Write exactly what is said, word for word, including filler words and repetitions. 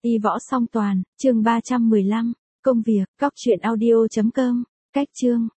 Y võ song toàn, chương ba trăm mười lăm, công việc, cóc truyện audio chấm com, cách chương.